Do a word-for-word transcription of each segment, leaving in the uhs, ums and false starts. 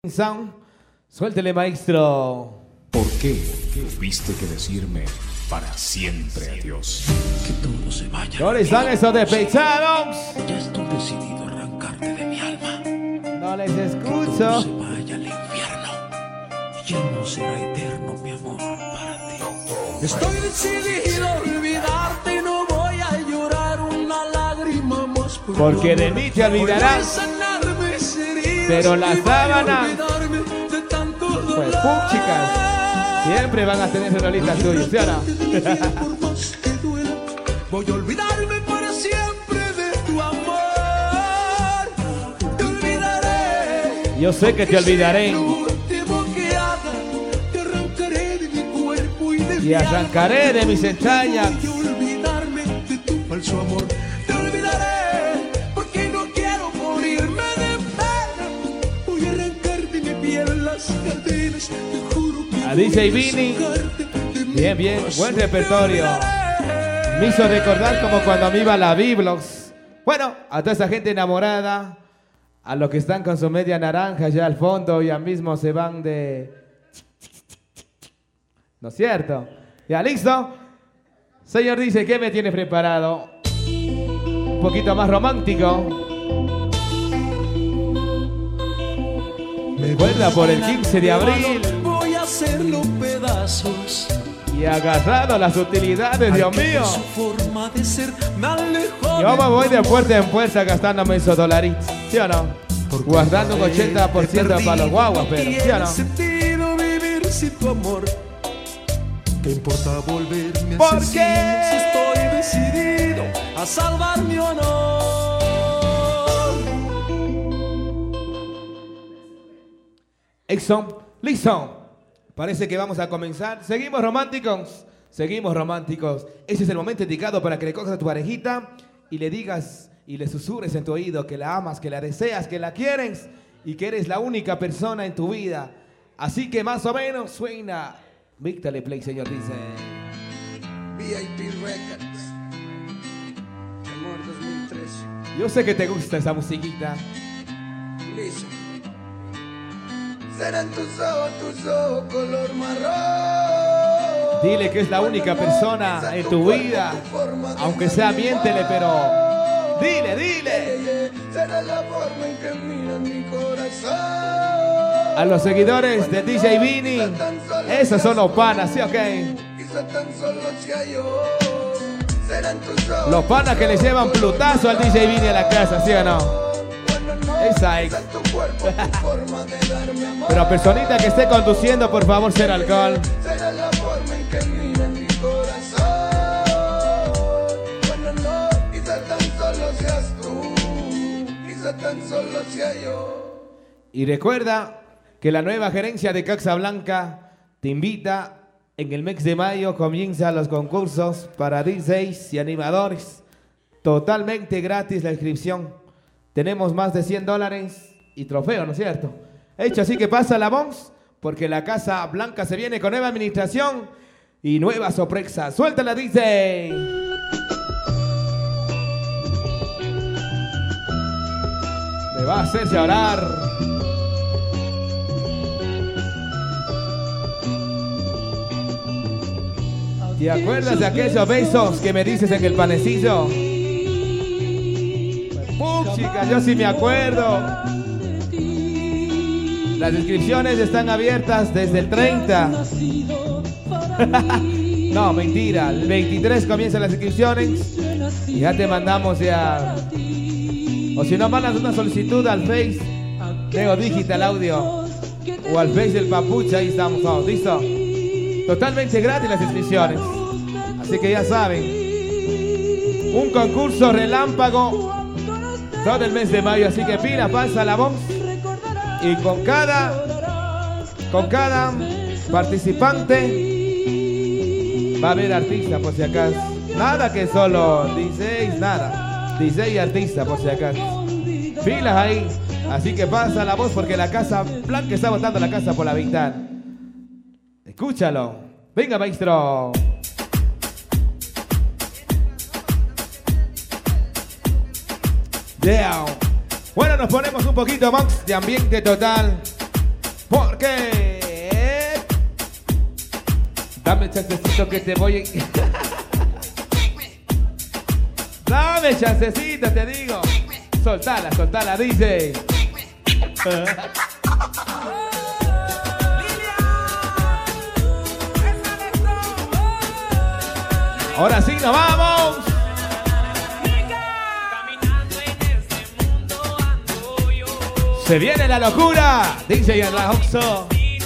Sound. Suéltele, maestro. ¿Por qué tuviste que decirme para siempre adiós? Que todo se vaya. ¿Dónde están esos despechados? Ya estoy decidido a arrancarte de mi alma. No les Que todo escucho. se vaya al infierno. Ya no será eterno mi amor para ti. Estoy decidido a olvidarte y no voy a llorar una lágrima más. Por Porque tu de amor. mí te olvidarás. Voy a sanar mis heridas Pero la y voy a sábana, olvidarme de tanto pues dolor. pum, chicas, siempre van a tener rolitas tuyas, ¿sí o no? Por más que duela, voy a olvidarme para siempre de tu amor. Te olvidaré. Yo sé que te olvidaré. Lo último que haga, te arrancaré de mi cuerpo y de Y mi arrancaré alma. de mis entrañas. Voy a olvidarme de tu falso amor. Te olvidaré porque no quiero morirme de pena. Voy a arrancar de mi piel las cadenas. Te juro que A voy D J Vini. sacarte de mi Bien, bien, corazón. buen repertorio. Te olvidaré. Me hizo recordar como cuando me iba a la Biblox. Bueno, a toda esa gente enamorada, a los que están con su media naranja allá al fondo, ya mismo se van de... ¿No es cierto? ¿Ya listo? Señor dice, ¿qué me tiene preparado? Un poquito más romántico. Me recuerda por el quince de abril. Voy a hacerlo pedazos. Y agarrado las utilidades, Dios Ay, que mío. Su forma de ser me alejó. Yo me voy de puerta en puerta gastándome esos dolaritos, ¿sí o no? Guardando un ochenta por ciento para los guaguas, pero ¿sí o no? Sentido vivir sin tu amor. ¿Qué importa volverme ¿Por asesino qué? si estoy decidido a salvar mi honor? Exxon, listo. Parece que vamos a comenzar. Seguimos románticos. Seguimos románticos. Ese es el momento indicado para que le cojas a tu parejita y le digas y le susurres en tu oído que la amas, que la deseas, que la quieres y que eres la única persona en tu vida. Así que más o menos suena. Víctale play, señor, dice. V I P Records, Amor dos mil trece. Yo sé que te gusta esa musiquita. Listo. Serán tus ojos, tus ojos color marrón. Dile que es la única persona en tu vida. Aunque sea, miéntele, pero dile, dile. Será la forma en que mira mi corazón. A los seguidores de D J Vini, esos son los panas, ¿sí o qué? Quizá tan solo sea yo. Serán tus ojos. Los panas que le llevan plutazo al D J Vini a la casa, ¿sí o no? Esa es. Tu cuerpo, tu forma de darme amor. Pero personita que esté conduciendo, por favor, cero alcohol. Será la forma en que mira mi corazón. Bueno, no, quizá tan solo seas tú. Quizá tan solo sea yo. Y recuerda que la nueva gerencia de Caxa Blanca te invita. En el mes de mayo comienzan los concursos para D Js y animadores. Totalmente gratis la inscripción. Tenemos más de cien dólares y trofeo, ¿no es cierto? Hecho, así que pasa la voz, porque la Casa Blanca se viene con nueva administración y nueva sorpresa. ¡Suéltala, D J! Me va a hacer llorar. ¿Te acuerdas de aquellos besos que me dices en el panecillo? ¡Pum, chicas! Yo sí me acuerdo. Las inscripciones están abiertas desde el treinta. No, mentira. El veintitrés comienzan las inscripciones. Y ya te mandamos ya. O si no, mandas una solicitud al Face Neo Digital Audio o al Face del Papucha. Ahí estamos todos. ¿Listo? Totalmente gratis las inscripciones. Así que ya saben. Un concurso relámpago todo el mes de mayo. Así que pila, pasa la voz. Y con cada Con cada participante va a haber artista, por si acaso. Nada que solo D Js, nada. D J y artista, por si acaso. Pilas ahí. Así que pasa la voz porque la Casa Blanca está botando la casa por la ventana. Escúchalo. Venga, maestro. Yeah. Bueno, nos ponemos un poquito más de ambiente total. Porque dame chancecito que te voy. Dame chancecito, te digo. Soltala, soltala, dice. Ahora sí, nos vamos. Se viene la locura, dice Yanla Oxo.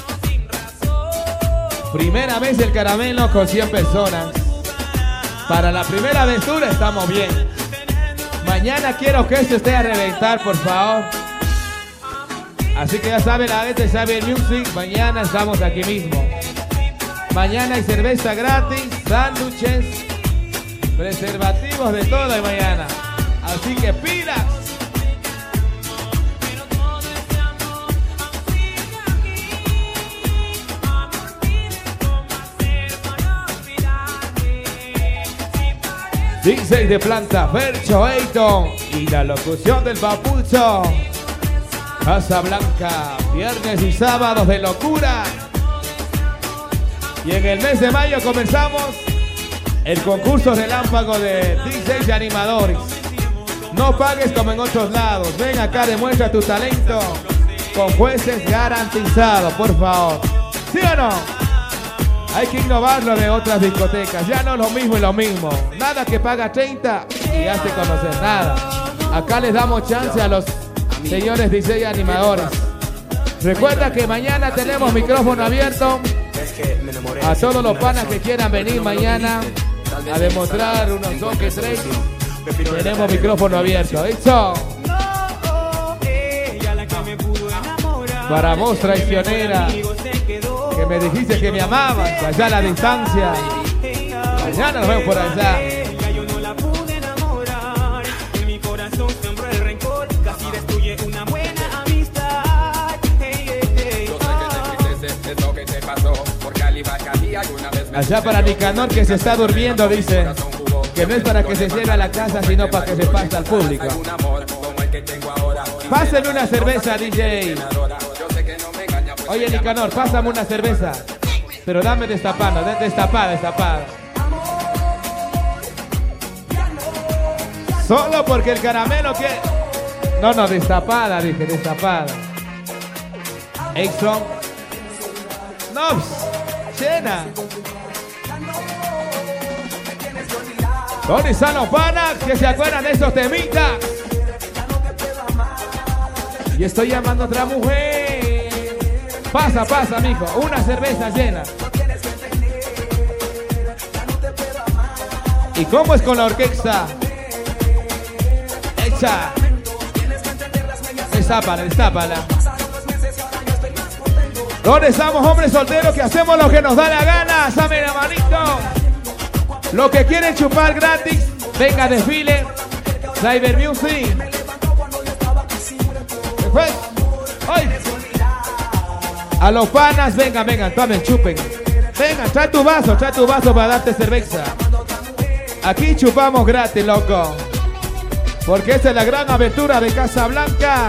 Primera vez el caramelo con cien personas. Para la primera aventura estamos bien. Mañana quiero que esto esté a reventar, por favor. Así que ya saben, la gente sabe el music. Mañana estamos aquí mismo. Mañana hay cerveza gratis, sándwiches, preservativos de todo y mañana. Así que pilas. dieciséis de planta, Fercho Eiton y la locución del Papucho. Casa Blanca, viernes y sábados de locura. Y en el mes de mayo comenzamos el concurso relámpago de D Js y animadores. No pagues como en otros lados. Ven acá, demuestra tu talento con jueces garantizados, por favor. ¿Sí o no? Hay que innovarlo de otras discotecas. Ya no es lo mismo y lo mismo. Nada que paga treinta y hace conocer nada. Acá les damos chance a los señores D J y animadores. Recuerda que mañana tenemos micrófono abierto a todos los panas que quieran venir mañana a demostrar unos dos que tres. Tenemos micrófono abierto. ¿Listo? Para vos, traicionera, que me dijiste que me amabas, allá a la distancia. Mañana nos vemos por allá. Allá para Nicanor, que se está durmiendo, dice que no es para que se lleve a la casa, sino para que se pase al público. Pásenme una cerveza, D J. Oye, Nicanor, pásame una cerveza. Pero dame destapada, destapada, destapada. Solo porque el caramelo que... No, no, destapada, dije, destapada. Exxon. No, llena. ¿Dónde están los panas que se acuerdan de esos temitas? Y estoy llamando a otra mujer. Pasa, pasa, mijo. Una cerveza llena. ¿Y cómo es con la orquesta? Echa. Destápala, destápala. ¿Dónde estamos, hombres solteros que hacemos lo que nos da la gana? Dame la manito. Los que quieren chupar gratis, venga, desfile. Cyber Music. Después. ¡Ay! A los panas, vengan, vengan, tomen, chupen. Vengan, trae tu vaso, trae tu vaso para darte cerveza. Aquí chupamos gratis, loco. Porque esta es la gran aventura de Casa Blanca.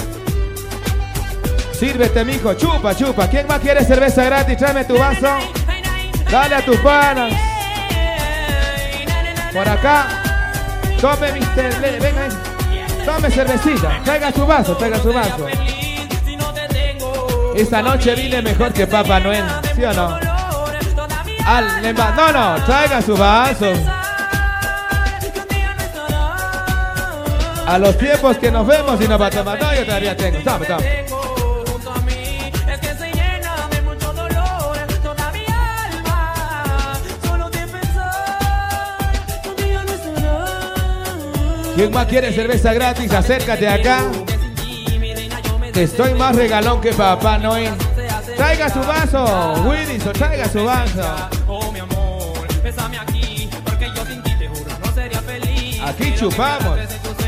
Sírvete, mijo, chupa, chupa. ¿Quién más quiere cerveza gratis? Tráeme tu vaso. Dale a tus panas. Por acá. Tome, mister Le, venga, tome cervecita. Traiga su vaso, traiga su vaso. Esta noche vine mejor que Papá Noel, ¿sí o no? Al, no, no, traiga su vaso. A los tiempos que nos vemos y nos va a tomar. No, yo todavía tengo. Tome, tome. ¿Quién más quiere cerveza gratis? Acércate acá. Estoy más regalón que Papá Noel. Traiga su vaso, Wilson, traiga su vaso. Aquí chupamos.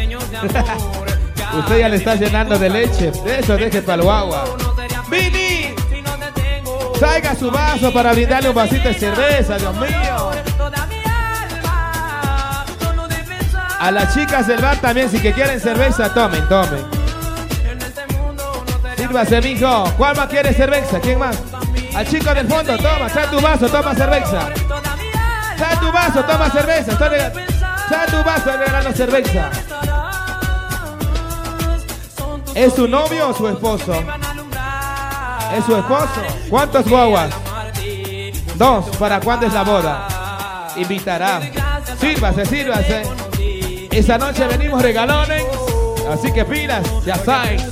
Usted ya le está llenando de leche. De eso deje para el guagua. Vini, traiga su vaso para brindarle un vasito de cerveza, Dios mío. A las chicas del bar también, si que quieren cerveza, tomen, tomen. Si Sírvase, mijo. ¿Cuál más quiere cerveza? ¿Quién más? Al chico del fondo, toma, trae tu vaso, toma cerveza. Trae tu vaso, toma cerveza. Trae tu vaso, regalando cerveza. ¿Es su novio o su esposo? ¿Es su esposo? ¿Cuántos guaguas? Dos. ¿Para cuándo es la boda? Invitará. Sírvase, sírvase. Esa noche venimos regalones. Así que pilas, ya saben.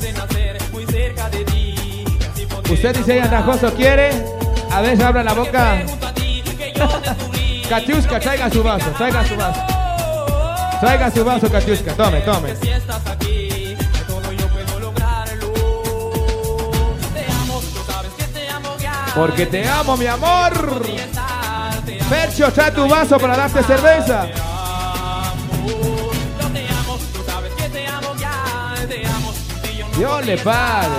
Usted dice ella Andrajoso quiere. A ver, abra la boca. Katiuska, traiga su vaso, traiga su vaso. Traiga su vaso, Katiuska, tome, tome. Porque te amo, mi amor. Fercho, trae tu vaso para darte cerveza. Dios le pague.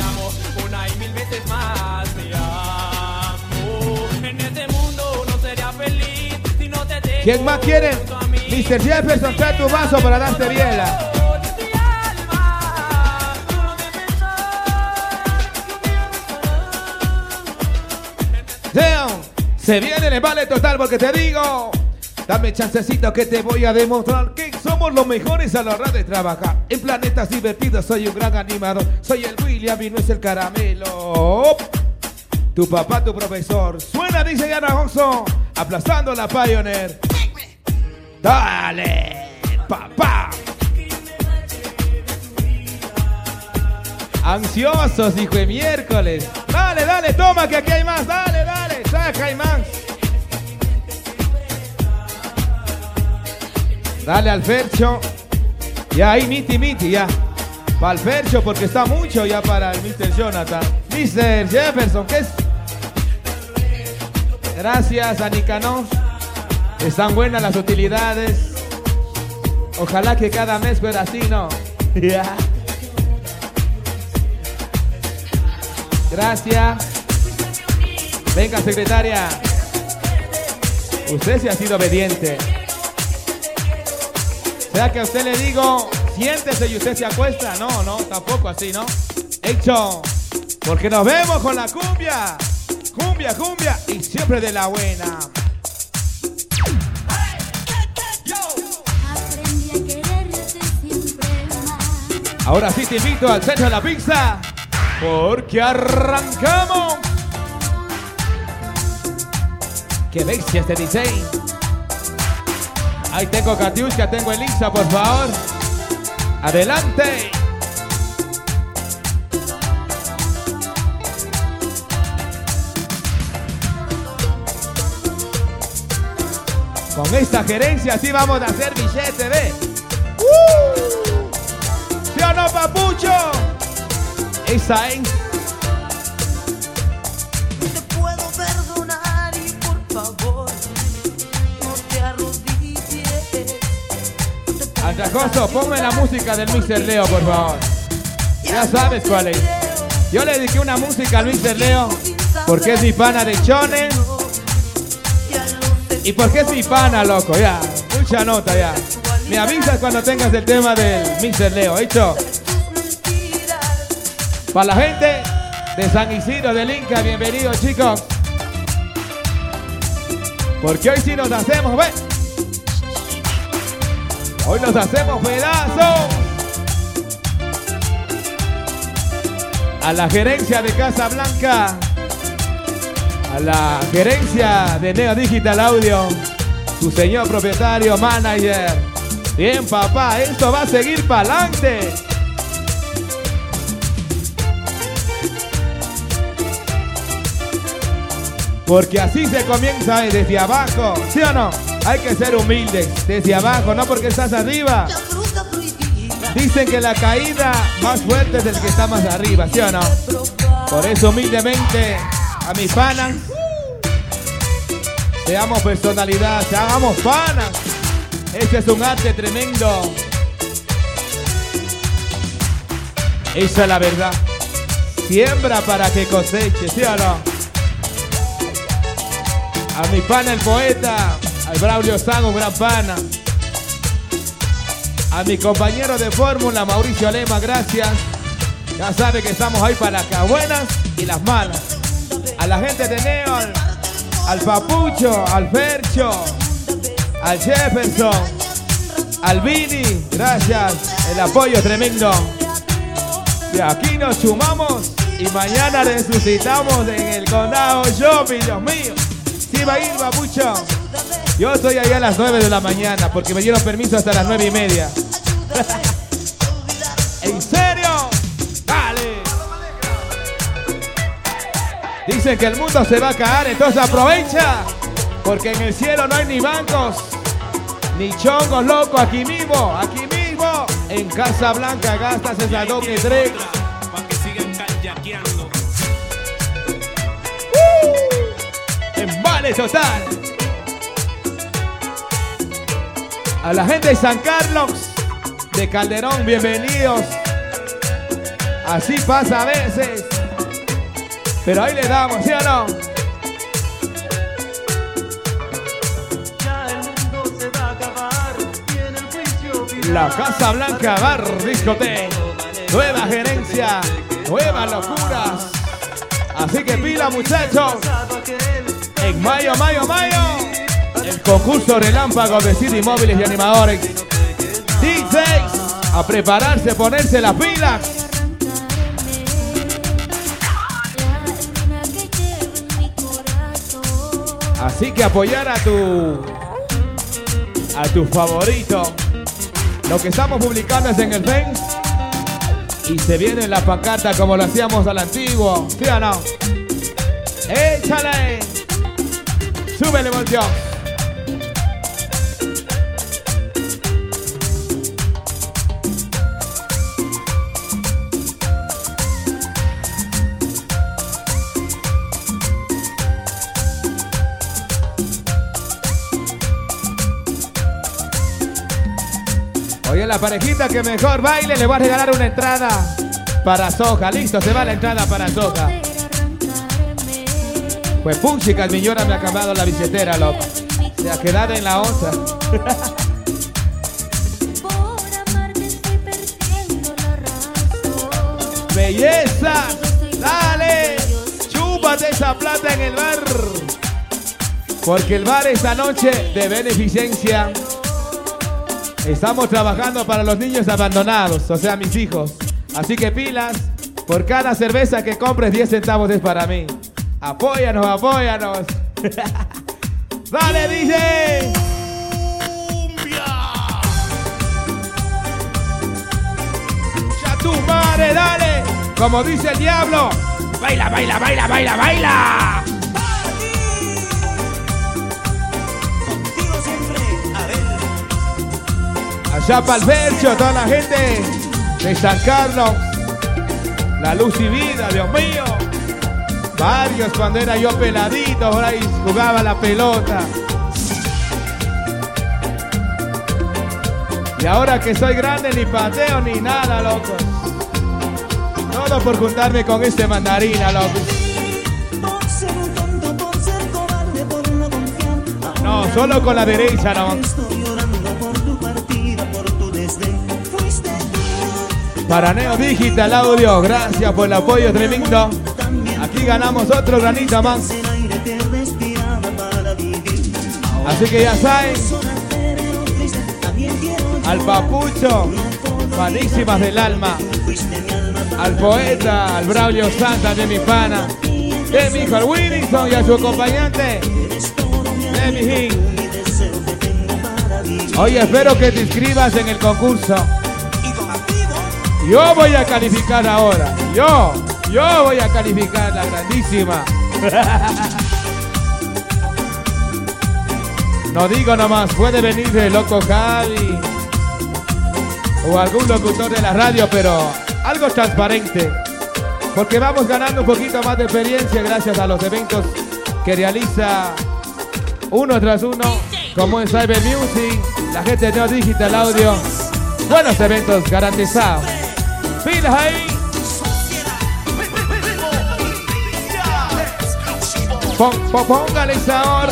¿Quién más quiere? mister Jefferson, trae tu vaso para darte biela. Damn. Se viene el vale total porque te digo. Dame chancecito que te voy a demostrar que somos los mejores a la hora de trabajar. En planetas divertidos soy un gran animador. Soy el William y no es el caramelo. Tu papá, tu profesor. Suena, dice Andrajoso, aplastando la Pioneer. Dale, papá. Ansiosos, hijo de miércoles. Dale, dale, toma que aquí hay más. Dale, dale, saca, hay más. Dale al Fercho. Ya ahí, miti, miti, ya. Para el Fercho porque está mucho ya para el mister Jonathan. mister Jefferson, ¿qué es? Gracias a Nicanos. Están buenas las utilidades. Ojalá que cada mes fuera así, ¿no? Yeah. Gracias. Venga, secretaria. Usted sí ha sido obediente. ¿Será que a usted le digo, siéntese y usted se acuesta? No, no, tampoco así, ¿no? Hecho. Porque nos vemos con la cumbia. Cumbia, cumbia. Y siempre de la buena. Ahora sí te invito al centro de la pizza. Porque arrancamos. Qué bestia este D J. Ahí tengo Katiuska, tengo Elisa, por favor. Adelante. Con esta gerencia sí vamos a hacer billete, ¿ve? ¡Uh! ¿Sí o no, papucho? Esa es. Te puedo perdonar y por favor no te arrodilles. Andrajoso, ponme la música del mister Leo, por favor. Ya sabes cuál es. Yo le dediqué una música al mister Leo porque es mi pana de Chone. Y porque es mi pana, loco, ya. Mucha nota, ya. Me avisas cuando tengas el tema del mister Leo, ¿hecho? Para la gente de San Isidro del Inca, bienvenidos, chicos. Porque hoy sí nos hacemos, ¿ves? Hoy nos hacemos pedazos. A la gerencia de Casa Blanca, a la gerencia de Neo Digital Audio, su señor propietario, manager. Bien, papá, esto va a seguir para adelante. Porque así se comienza desde abajo, ¿sí o no? Hay que ser humildes desde abajo, no porque estás arriba. Dicen que la caída más fuerte es el que está más arriba, ¿sí o no? Por eso humildemente a mis panas, seamos personalidad, seamos panas. Este es un arte tremendo. Esa es la verdad. Siembra para que coseche, ¿sí o no? A mi pana el poeta, al Braulio Sango, un gran pana. A mi compañero de fórmula, Mauricio Lema, gracias. Ya sabe que estamos ahí para las buenas y las malas. A la gente de Neon, al Papucho, al Fercho, al Jefferson, al Vini, gracias, el apoyo tremendo. De aquí nos sumamos y mañana resucitamos en el condado shopping, Dios mío. Sí va a ir, Papucho. Yo estoy ahí a las nueve de la mañana porque me dieron permiso hasta las nueve y media. ¿En serio? Dale. Dicen que el mundo se va a caer, entonces aprovecha. Porque en el cielo no hay ni bancos, ni chongos locos, aquí mismo, aquí mismo. En Casa Blanca gastas esa doble tres. Para que sigan callaqueando. Uh, en vale total. A la gente de San Carlos, de Calderón, bienvenidos. Así pasa a veces, pero ahí le damos, ¿sí o no? La Casa Blanca Bar Discoteca, nueva gerencia, nuevas locuras. Así que pila, muchachos. En mayo, mayo, mayo, el concurso relámpago de City Móviles y Animadores. D Js, a prepararse, ponerse las pilas. Así que apoyar a tu a tu favorito. Lo que estamos publicando es en el Face y se viene en la pancarta como lo hacíamos al antiguo, ¿sí o no? ¡Échale! ¡Súbele, bolsón! Oye, la parejita que mejor baile le voy a regalar una entrada para Soja. Listo, se va la entrada para Soja. Pues puchica, el millona me ha acabado la billetera, loco. Se ha quedado en la onza. ¡Belleza! ¡Dale! ¡Chúpate esa plata en el bar! Porque el bar esta noche de beneficencia. Estamos trabajando para los niños abandonados, o sea, mis hijos. Así que pilas, por cada cerveza que compres, diez centavos es para mí. Apóyanos, apóyanos. ¡Dale, D J! ¡Ya tu madre, dale! Como dice el diablo. ¡Baila, baila, baila, baila, baila! Allá para el Fercho, toda la gente de San Carlos. La luz y vida, Dios mío. Varios cuando era yo peladito, por ahí jugaba la pelota. Y ahora que soy grande ni pateo ni nada, loco. Todo por juntarme con este mandarina, loco. No, solo con la derecha, no. Para Neo Digital Audio, gracias por el apoyo tremendo. Aquí ganamos otro granito más. Así que ya saben, al Papucho, panísimas del alma. Al poeta, al Braulio Santa de mi pana. De mi hijo al Wilson y a su acompañante, de mi hijo. Oye, espero que te inscribas en el concurso. Yo voy a calificar ahora. Yo, yo voy a calificar la grandísima. No digo nomás, puede venir el loco Javi o algún locutor de la radio, pero algo transparente. Porque vamos ganando un poquito más de experiencia gracias a los eventos que realiza uno tras uno, como en Cyber Music, la gente de Neo Digital Audio. Buenos eventos garantizados. Pilas ahí. Pon, pon, póngale sabor.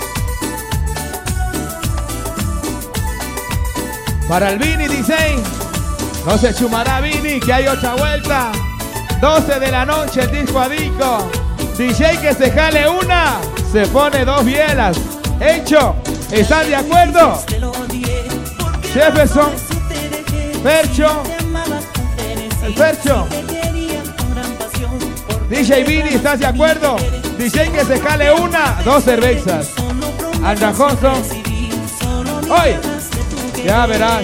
Para el Vini dice No se chumará Vini, que hay otra vuelta. doce de la noche, el disco a disco. D J que se jale una, se pone dos bielas. Hecho, ¿están de acuerdo? Jefferson, Fercho, el Fercho. D J Vini, ¿estás de acuerdo? D J que se jale una, dos cervezas. Andrajoso. Hoy, ya verás.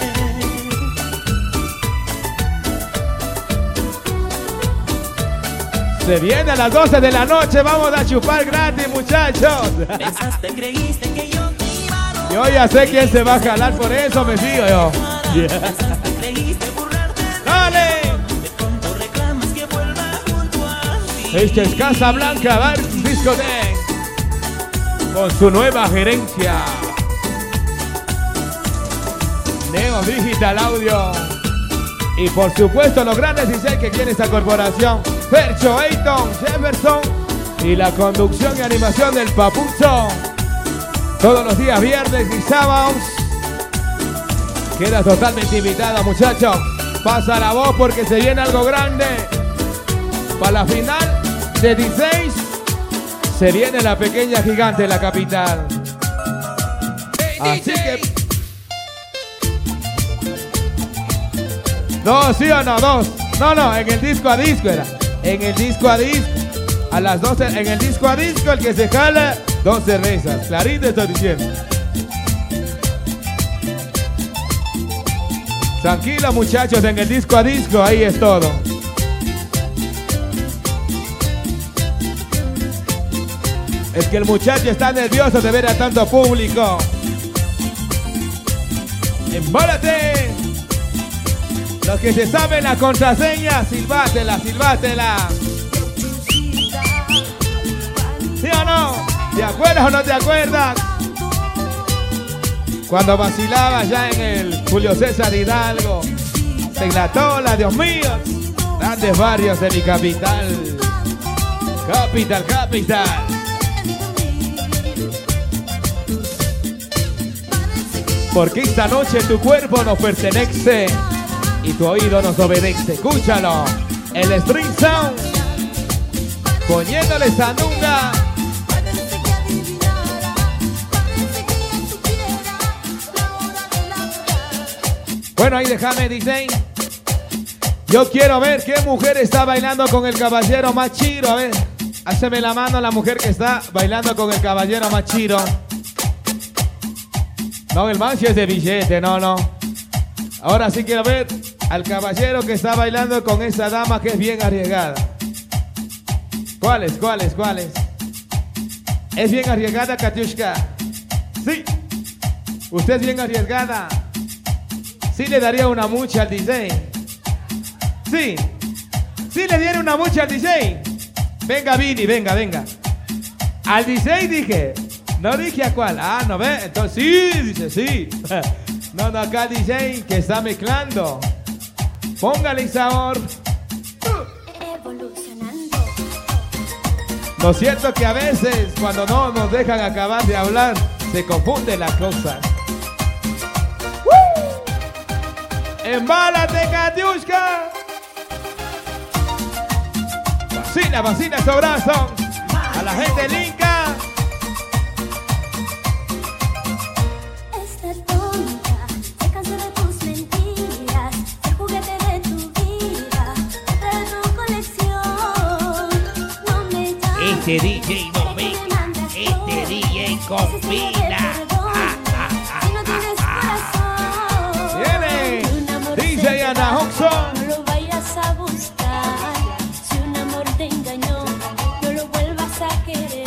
Se viene a las doce de la noche, vamos a chupar gratis, muchachos. Yo ya sé quién se va a jalar, por eso me sigo yo. Yeah. ¡Dale! Esta es Casa Blanca Bar Discoteque con su nueva gerencia. Neo Digital Audio. Y por supuesto los grandes D J que tiene esta corporación. Fercho, Ayton, Jefferson y la conducción y animación del Papucho. Todos los días viernes y sábados. Queda totalmente invitado, muchachos. Pasa la voz porque se viene algo grande. Para la final de dieciséis se viene la pequeña gigante de la capital. Así que... Dos, ¿sí o no? Dos. No, no, en el disco a disco era. En el disco a disco. A las doce, en el disco a disco, el que se jala, dos cervezas. Clarito estoy diciendo. Tranquilo, muchachos, en el disco a disco, ahí es todo. Es que el muchacho está nervioso de ver a tanto público. ¡Embólate! Los que se saben la contraseña, silbátela, silbátela. ¿Sí o no? ¿Te acuerdas o no te acuerdas? Cuando vacilaba ya en el Julio César Hidalgo, en la Tola, Dios mío. Grandes barrios de mi capital. Capital, capital. Porque esta noche tu cuerpo nos pertenece y tu oído nos obedece. Escúchalo. El String Sound. Poniéndole sandunga. Bueno, ahí déjame, D J. Yo quiero ver qué mujer está bailando con el caballero más chiro. A ver, háceme la mano a la mujer que está bailando con el caballero más chiro. No, el man sí es de billete, no, no. Ahora sí quiero ver al caballero que está bailando con esa dama que es bien arriesgada. ¿Cuáles, cuáles, cuáles? ¿Es bien arriesgada, Katiushka? Sí. ¿Usted es bien arriesgada? ¿Sí le daría una mucha al D J? Sí. ¿Sí le diera una mucha al D J? Venga, Vini, venga, venga. Al D J dije. No dije a cuál. Ah, ¿no ve? Entonces sí, dice sí. No, no, acá D J que está mezclando. Póngale sabor. Evolucionando. Lo cierto que a veces cuando no nos dejan acabar de hablar se confunde la cosa. ¡Uh! ¡Embálate, Katiushka! Vacila, vacila esos brazos. A la gente linka. Este D J no me, este D J combina. Ah, ah, ah, ah. Viene D J Ana Hoxon. No lo vayas a buscar. Si un amor te engañó, no lo vuelvas a querer.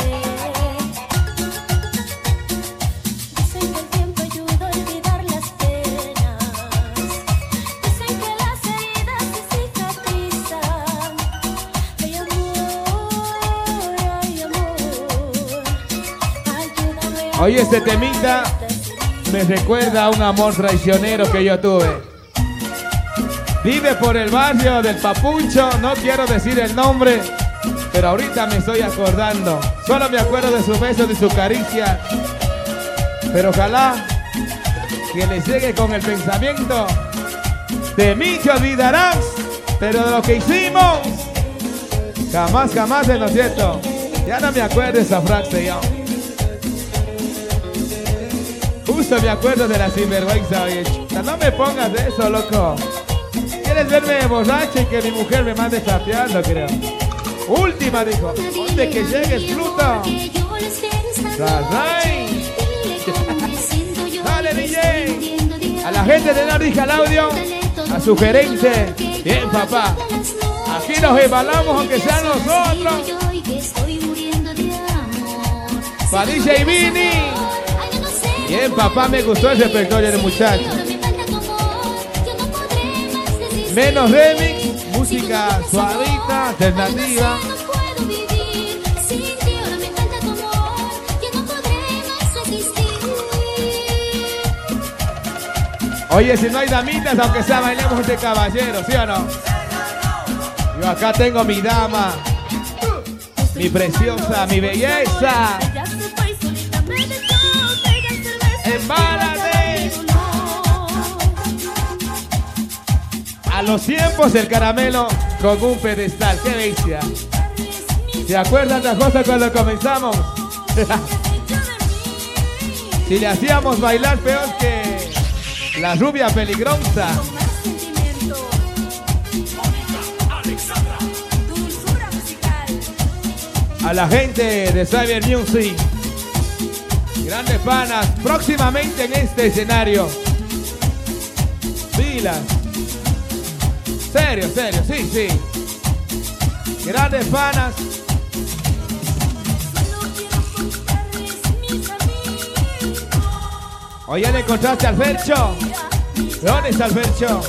Dicen que el tiempo ayuda a olvidar las penas. Dicen que las heridas se cicatrizan. Ay, amor, ay, amor, ayúdame a... Oye, este temita me recuerda a un amor traicionero que yo tuve. Vive por el barrio del Papucho, no quiero decir el nombre, pero ahorita me estoy acordando. Solo me acuerdo de sus besos, de su caricia. Pero ojalá que le llegue con el pensamiento De mí te olvidarás, pero de lo que hicimos, jamás, jamás, ¿no es cierto? Ya no me acuerdo esa frase yo. Justo me acuerdo de la sinvergüenza, oye. No me pongas de eso, loco. ¿Quieres verme borracho y que mi mujer me mande chapeando, creo? Última, dijo. ¿Dónde que llegues, Pluto? Right. Dale, D J. A la gente de Nardija al audio, a su gerente. Bien, papá. Aquí nos embalamos aunque sean nosotros. Pa' D J Vini. Bien, papá, me gustó el repertorio de muchachos. Menos remix, música suavita, alternativa. Oye, si no hay damitas, aunque sea bailemos de caballero, ¿sí o no? Yo acá tengo mi dama, mi preciosa, mi belleza. ¡Embálate! A los tiempos el caramelo con un pedestal, qué bestia. ¿Se acuerdan de las cosas cuando comenzamos? Si le hacíamos bailar peor que la rubia peligrosa. A la gente de Cyber Music, grandes panas, próximamente en este escenario. Pilas. Serio, serio, sí, sí. Grandes panas. Oye, ¿le encontraste al Fercho? ¿Dónde está el Fercho?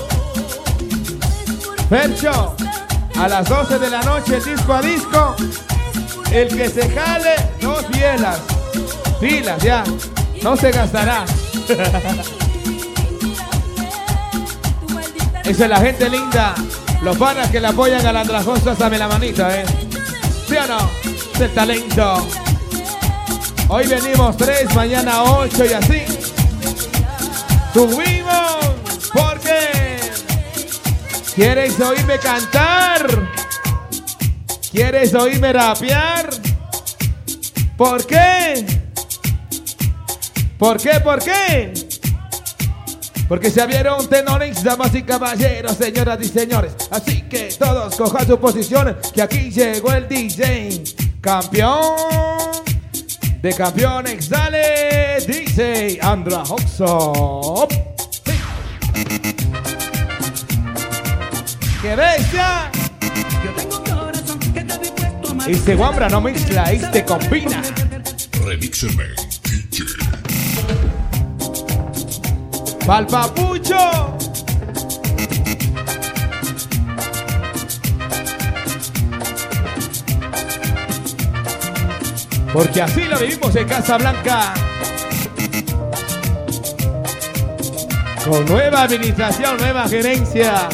Fercho, a las doce de la noche, el disco a disco. El que se jale, dos bielas. Pilas, ya. No se gastará. Esa es la gente linda. Los panas que le apoyan a la Andrajosa, dame la manita, ¿eh? ¿Sí o no? Es el talento. Hoy venimos tres, mañana ocho y así. Subimos. ¿Por qué? ¿Quieres oírme cantar? ¿Quieres oírme rapear? ¿Por qué? ¿Por qué? ¿Por qué? Porque se abrieron tenores, damas y caballeros, señoras y señores. Así que todos cojan sus posiciones, que aquí llegó el D J. Campeón de campeones, dale, D J Andrajoso. ¡Qué bestia! Este guambra no mezcla, este combina. Remíxeme, D J. ¡Pa'l papucho! Porque así lo vivimos en Casablanca. Con nueva administración, nueva gerencia.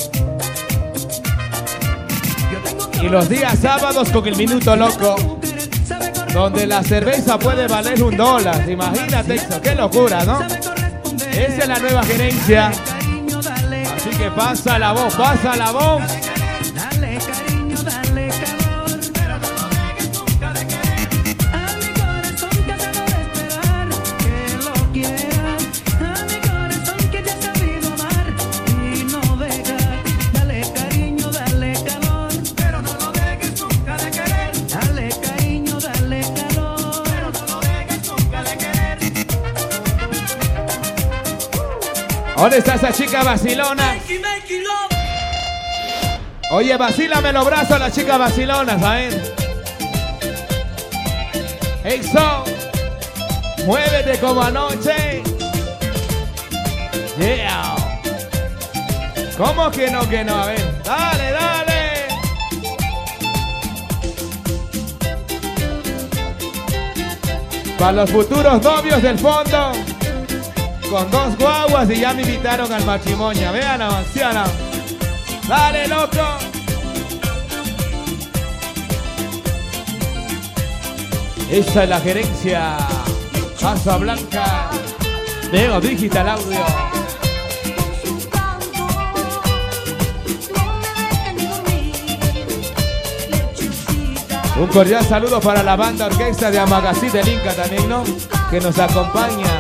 Y los días sábados con el Minuto Loco, donde la cerveza puede valer un dólar. Imagínate eso, qué locura, ¿no? Esa es la nueva gerencia. Así que pasa la voz, pasa la voz. Dale cariño, dale calor, pero no lo dejes nunca de querer. A mi corazón que te lo de esperar, que lo quieras. A mi corazón que te ha sabido amar y no dejar. Dale cariño, dale calor, pero no lo dejes nunca de querer. Dale cariño, dale calor, pero no lo dejes nunca de querer. ¿Dónde está esa chica vacilona? Oye, vacílame los brazos a la chica vacilona, ¿saben? Eso. Muévete como anoche. Yeah. ¿Cómo que no, que no? A ver, dale, dale. Para los futuros novios del fondo, con dos guaguas y ya me invitaron al matrimonio. Vean, anciana. Dale, loco. Esa es la gerencia Casablanca. Neo Digital Audio. Un cordial saludo para la banda orquesta de Amagací del Inca también, ¿no? Que nos acompaña.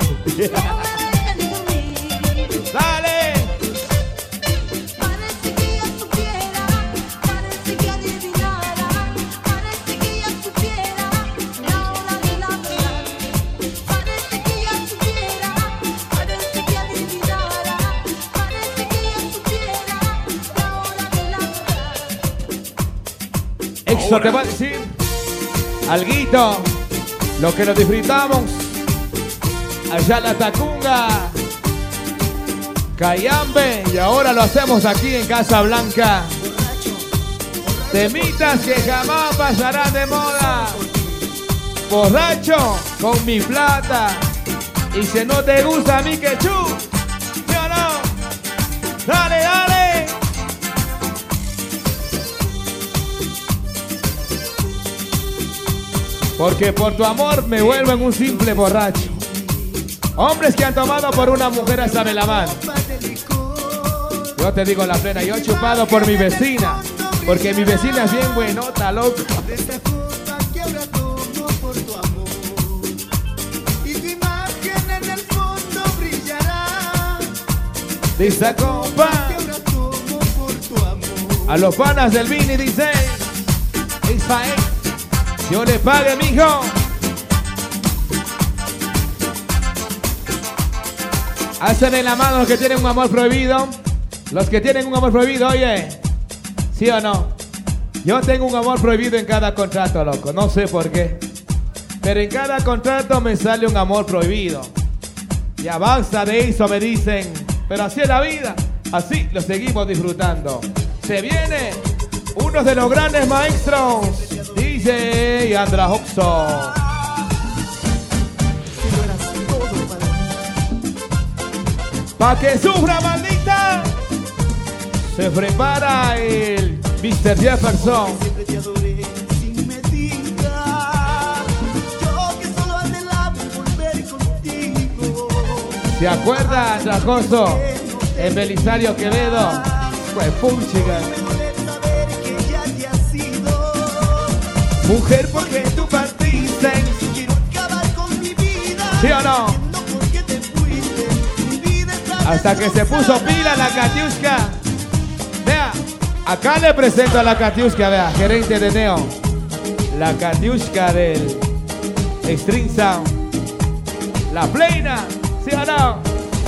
¡Dale! Parece que ella supiera, parece que adivinara, parece que ella supiera la hora de la verdad. Parece que ella supiera, parece que adivinara, parece que ella supiera la hora de la verdad. Exo te va a decir alguito, lo que nos disfrutamos allá en la Tacunga, Cayambe, y ahora lo hacemos aquí en Casa Blanca. Temitas que jamás pasarán de moda. Borracho con mi plata. Y si no te gusta a mí que chu, ¿sí o no? Dale, dale. Porque por tu amor me vuelvo en un simple borracho. Hombres que han tomado por una mujer hasta me la mano. Yo te digo la plena, yo he chupado por mi vecina. Porque mi vecina es bien buenota, loco. De esta copa que ahora tomo por tu amor. Y tu imagen en el fondo brillará. De esta copa. Que ahora tomo por tu amor. A los panas del Vini dice Isfael, yo le pague, mijo. Hacen la mano los que tienen un amor prohibido. Los que tienen un amor prohibido, oye. ¿Sí o no? Yo tengo un amor prohibido en cada contrato, loco. No sé por qué. Pero en cada contrato me sale un amor prohibido. Ya basta de eso, me dicen. Pero así es la vida. Así lo seguimos disfrutando. Se viene uno de los grandes maestros, D J Andra Hoxo. Pa' que sufra, maldita. Se prepara el mister Jefferson. Siempre te adoré sin medida. Yo que solo anhelaba volver contigo. ¿Se acuerda, Andracoso? El Belisario Quevedo. Pues puchiga. Me duele saber que ya te has ido. Mujer, porque tú partiste. Quiero acabar con mi vida. ¿Sí o no? No porque te fuiste. Mi vida está Hasta que se puso pila la Katiuska. Vea, acá le presento a la Katiuska, vea, gerente de Neo. La Katiuska del Extreme Sound. La plena, ¿sí o no?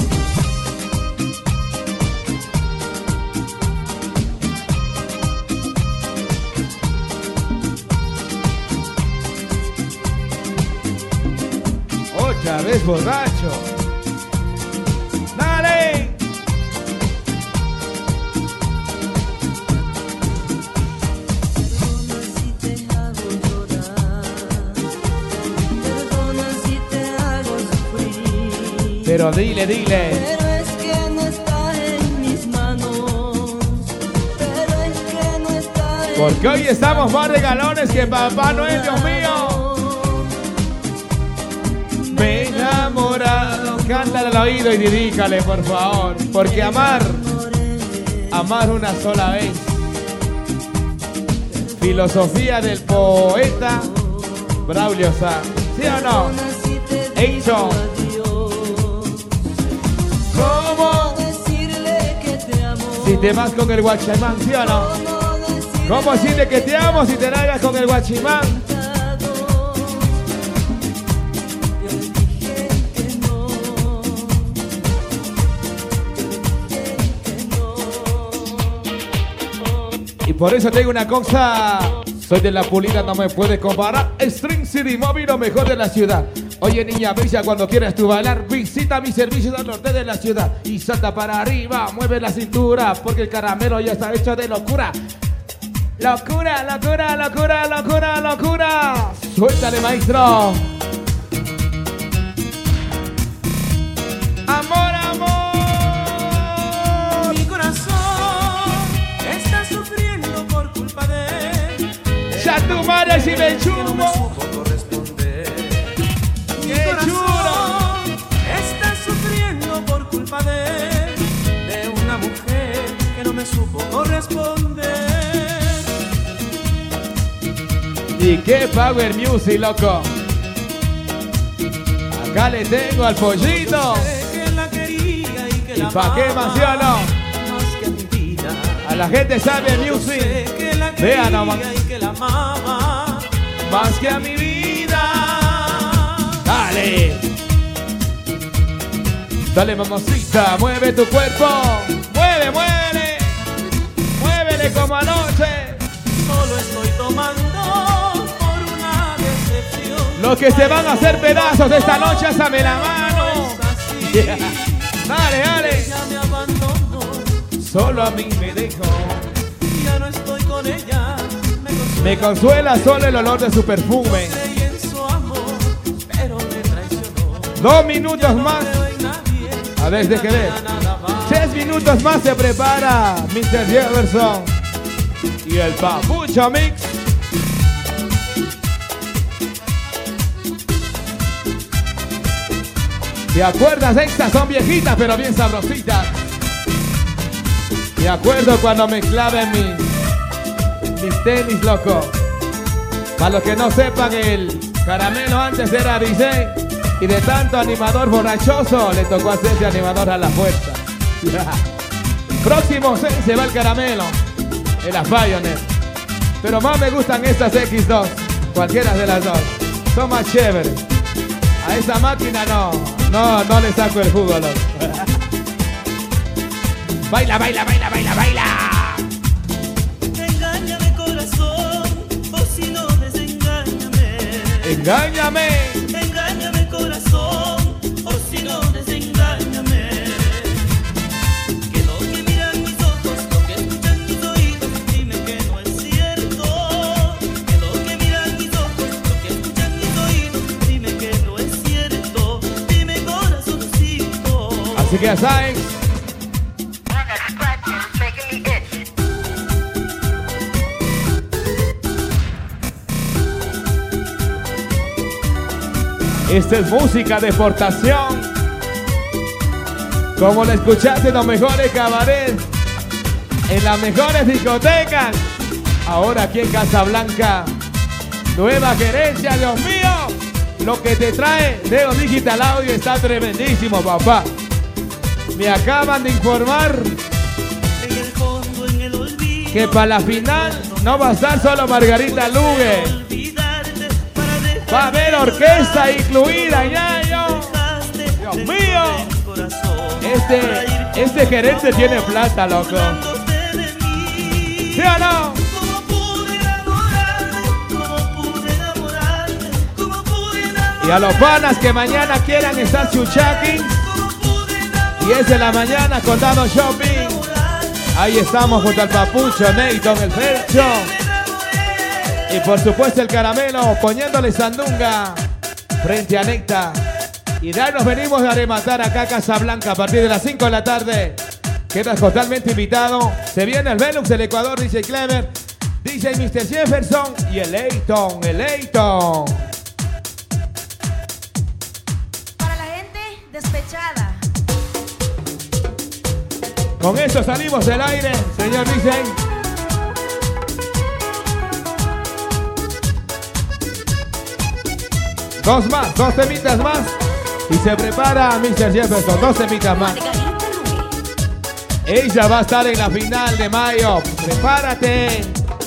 Otra vez borracho. ¡Dale! Perdona si te hago llorar, perdona si te hago sufrir, Pero dile, dile. pero es que no está en mis manos, pero es que no está en Porque hoy estamos más regalones que Papá Noel, Dios mío. Me he enamorado. Cántale al oído y dedícale, por favor. Porque amar, amar una sola vez. Filosofía del poeta Braulio Sá. ¿Sí o no? si te Hecho. ¿Cómo? decirle que te amo, Si te vas con el guachimán, ¿sí o no? no decirle ¿Cómo decirle que te amo si te largas con el guachimán? yo le dije que no, Y por eso tengo una cosa. Soy de la pulida, no me puedes comparar. String City Móvil, lo mejor de la ciudad. Oye, niña bella, cuando quieras tú bailar, visita mis servicios al norte de la ciudad. Y salta para arriba, mueve la cintura, porque el caramelo ya está hecho de locura. Locura, locura, locura, locura, locura. Suéltale, maestro. Amor, amor. Mi corazón está sufriendo por culpa de él. Ya tu madre si me Que no me chupo. supo corresponder. Mi ¡Qué corazón está sufriendo por culpa de él, de una mujer que no me supo corresponder. Y qué power music, loco. Acá le tengo al pollito. Que la quería y que ¿Y la pa' qué más, sí o no? más que a mi vida. A la gente sabe Sé music. que la Vea quería nomás. y que la amaba Más que a mi vida. Dale. Dale, mamacita, mueve tu cuerpo. Mueve, mueve. Muévele como anoche. Solo estoy tomando por una decepción. Los que se van a hacer pedazos esta noche, ásame la mano. Yeah. Dale, dale. Ella me abandonó, Solo a mí me dejó. ya no estoy con ella. Me consuela, Me consuela solo el olor de su perfume. creí en su amor, pero me traicionó. Dos minutos más. No creo en nadie, A ver, de que ver. nada va. Tres minutos más se prepara mister Jefferson y el Papucho Mix. ¿Te acuerdas? Estas son viejitas pero bien sabrositas. Me acuerdo cuando me clavé en mis, mis tenis, loco. Para los que no sepan, el Caramelo antes era D J y de tanto animador borrachoso le tocó hacerse animador a la fuerza. Próximo se, se va el Caramelo en las Pioneer. Pero más me gustan estas X dos, cualquiera de las dos. Son más chéveres. A esa máquina no, no, no le saco el jugo, loco. Baila, baila, baila, baila, baila. Engáñame corazón, o si no desengáñame. Engáñame. Engáñame corazón, o si no desengáñame. Que lo que miran mis ojos, lo que escuchan mis oídos, dime que no es cierto. Que lo que miran mis ojos, lo que escuchan mis oídos, dime que no es cierto. Dime corazoncito. Así que ya saben. Esta es música de exportación. Como la escuchaste en los mejores cabarets, en las mejores discotecas. Ahora aquí en Casablanca, nueva gerencia, Dios mío. Lo que te trae Neo Digital Audio está tremendísimo, papá. Me acaban de informar En el fondo, en el olvido, que para la final no va a estar solo Margarita Lugue. olvidarte para dejar Va a haber orquesta incluida, ya yo. Dios mío. Este, este gerente tiene plata, loco. ¿Sí o no? Y a los panas que mañana quieran estar chuchaqui, diez de la mañana, Condado Shopping. Ahí estamos junto al Papucho, Neyton, el Fercho. Y por supuesto el Caramelo poniéndole sandunga frente a Necta. Y de ahí nos venimos a rematar acá a Casablanca a partir de las cinco de la tarde. Quedas totalmente invitado. Se viene el Velux del Ecuador, D J Clever, D J mister Jefferson y el Leighton, el Leighton. Para la gente despechada. Con eso salimos del aire, señor D J. Dos más, dos temitas más. Y se prepara mister Jefferson, dos temitas más. Ella va a estar en la final de mayo. Prepárate.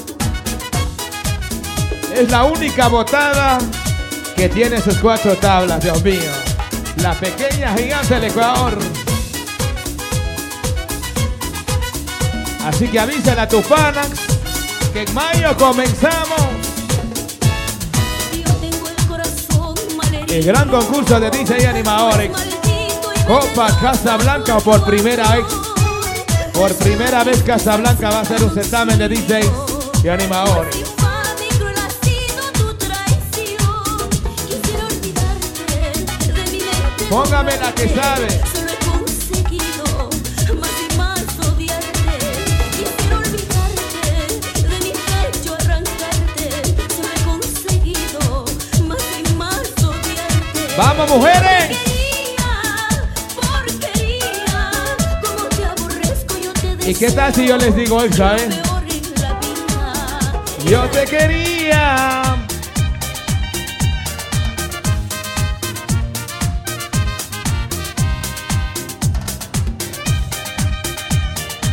Es la única botada que tiene sus cuatro tablas, Dios mío. La pequeña gigante del Ecuador. Así que avísale a tus panas que en mayo comenzamos el gran concurso de D J y animadores. Copa Casablanca por primera vez. Por primera vez Casablanca va a hacer un certamen de D Js y animadores. Póngame la que sabe. ¡Vamos, mujeres! ¿Y qué tal si yo les digo eso, eh? Yo te quería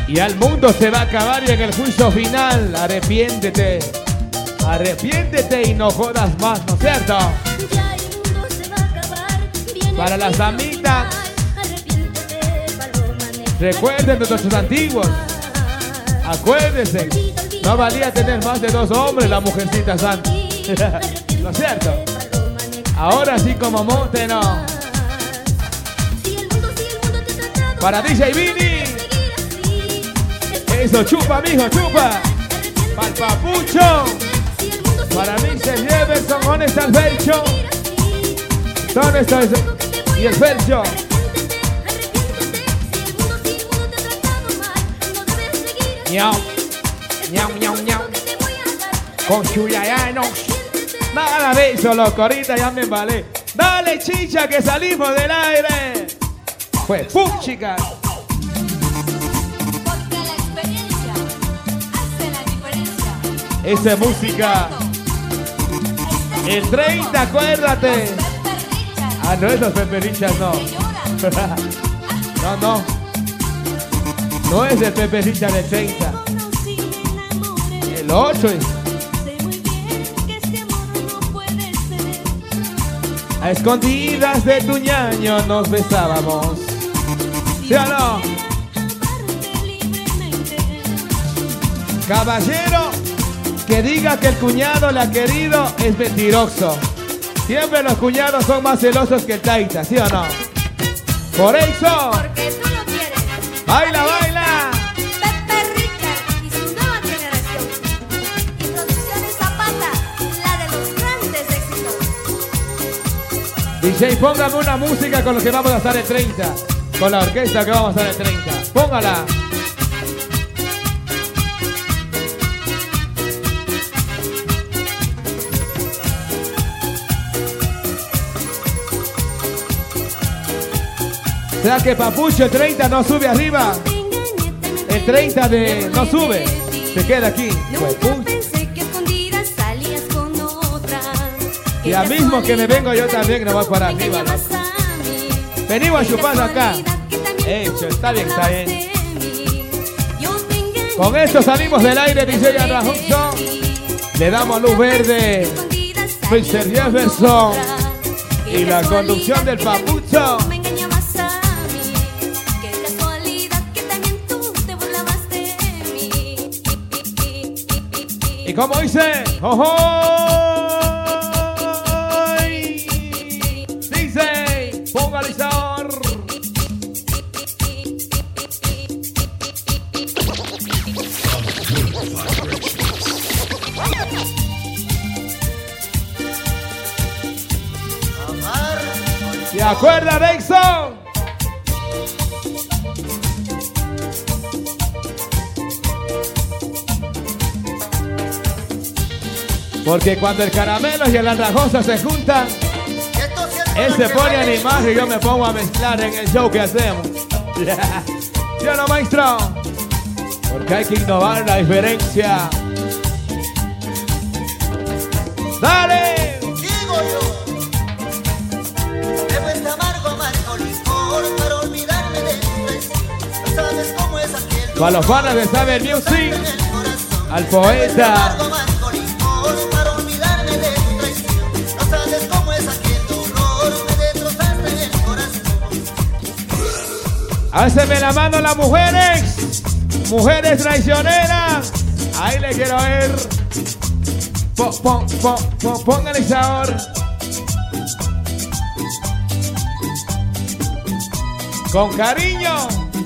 Y al mundo se va a acabar y en el juicio final, arrepiéntete. Arrepiéntete y no jodas más, ¿no es cierto? Ya el mundo se va a acabar. Viene Para el las juicio amitas. final. Arrepiéntete, paloma negra. Recuerden de nuestros antiguos. Acuérdense. No valía tener más de dos hombres la mujercita santa. ¿No es cierto? Ahora sí como monte no. Si el mundo, si el mundo te trata Para D J Vini. seguir así, Eso, chupa, mijo, chupa. Pa'l papucho. si el mundo, si Para el mí mundo se te lleven son honestas al Fercho. seguir así, Son estos y el Fercho. arrepiéntete, arrepiéntete. Si el mundo, si el mundo te ha tratado mal, no debes seguir así. Ñau. Es Ñau, el ñau, consejo ñau. que te voy a dar. Con Chuyayano. Arrepiéntete. Nada de eso, loco, ahorita ya me embalé. Dale, chicha, que salimos del aire. Pues, ¡pum, chicas! Porque la experiencia hace la diferencia. Esa es música. El treinta, acuérdate. Pepe Richard, Ah, no, esos peperichas no. que llora. No, no. No es el Pepe Richard del treinta. El ocho es. Sé muy bien que este amor no puede ser. A escondidas de tu ñaño nos besábamos. ¿Sí o no? Amarte libremente. Caballero, que diga que el cuñado le ha querido es mentiroso. Siempre los cuñados son más celosos que el taita, ¿sí o no? Por eso, Porque tú lo quieres. baila, baila. Pepe Richard y su nueva generación. Y Producciones Zapata, la de los grandes éxitos. D J, póngame una música con lo que vamos a estar el treinta. Con la orquesta que vamos a estar el treinta. Póngala. O sea que Papucho el treinta no sube arriba. El treinta de no sube. Se queda aquí. Pues, Nunca pum. pensé que escondidas salías con otra. Y al mismo que me vengo yo también, no voy para arriba, ¿no? Venimos a chupar acá. Hecho, está bien, está bien. Con esto salimos del aire, dice ya Rajuso. Le damos luz verde. mister Jefferson. Y la conducción del Papucho. Me engañabas a mí. Qué casualidad que también tú te burlabas de mí. ¿Y cómo dice? ¡Ojo! Dice, póngale sabor. ¿Se acuerda, Dexon? Porque cuando el caramelo y el andrajoso se juntan, él se pone a animar y yo me pongo a mezclar en el show que hacemos. ¿Sí o no, maestro? Porque hay que innovar la diferencia. ¡Dale! Digo yo, bebo este amargo, amargo licor para olvidarme de tu traición. No sabes cómo es aquel Para los panas de Saber Music, en el corazón. al poeta. Amargo, amargo licor para olvidarme de tu traición. No sabes cómo es aquel dolor, me destrozaste en el corazón. Háceme la mano las mujeres. Mujeres traicioneras. Ahí le quiero ver. Po, po, po, po, póngale sabor. Con cariño.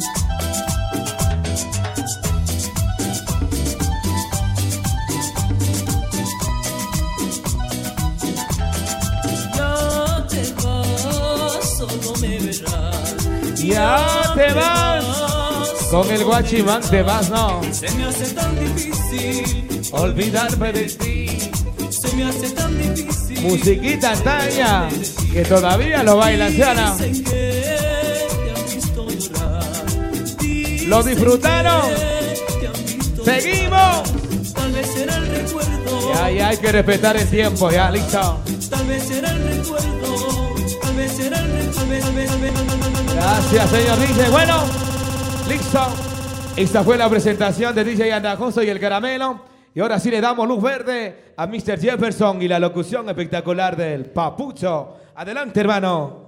Ya te vas, solo me verás. Ya te vas. Con el guachimán te vas, no. Se me hace tan difícil, Olvidarme de ti. se me hace tan difícil. Musiquita antaña. Que todavía lo bailan, ¿sí o no? Dicen que te han visto llorar. ¿Lo disfrutaron? Te han visto ¡Seguimos! Tal vez será el recuerdo. Ya, ya hay que respetar el tiempo, ya, listo. Tal vez será el recuerdo. Tal vez será el recuerdo. Tal vez, tal vez, tal vez, tal vez, tal vez, tal vez. Gracias, señor. Dice, bueno, listo. Esta fue la presentación de D J Andajoso y el Caramelo. Y ahora sí le damos luz verde a mister Jefferson y la locución espectacular del Papucho. Adelante, hermano.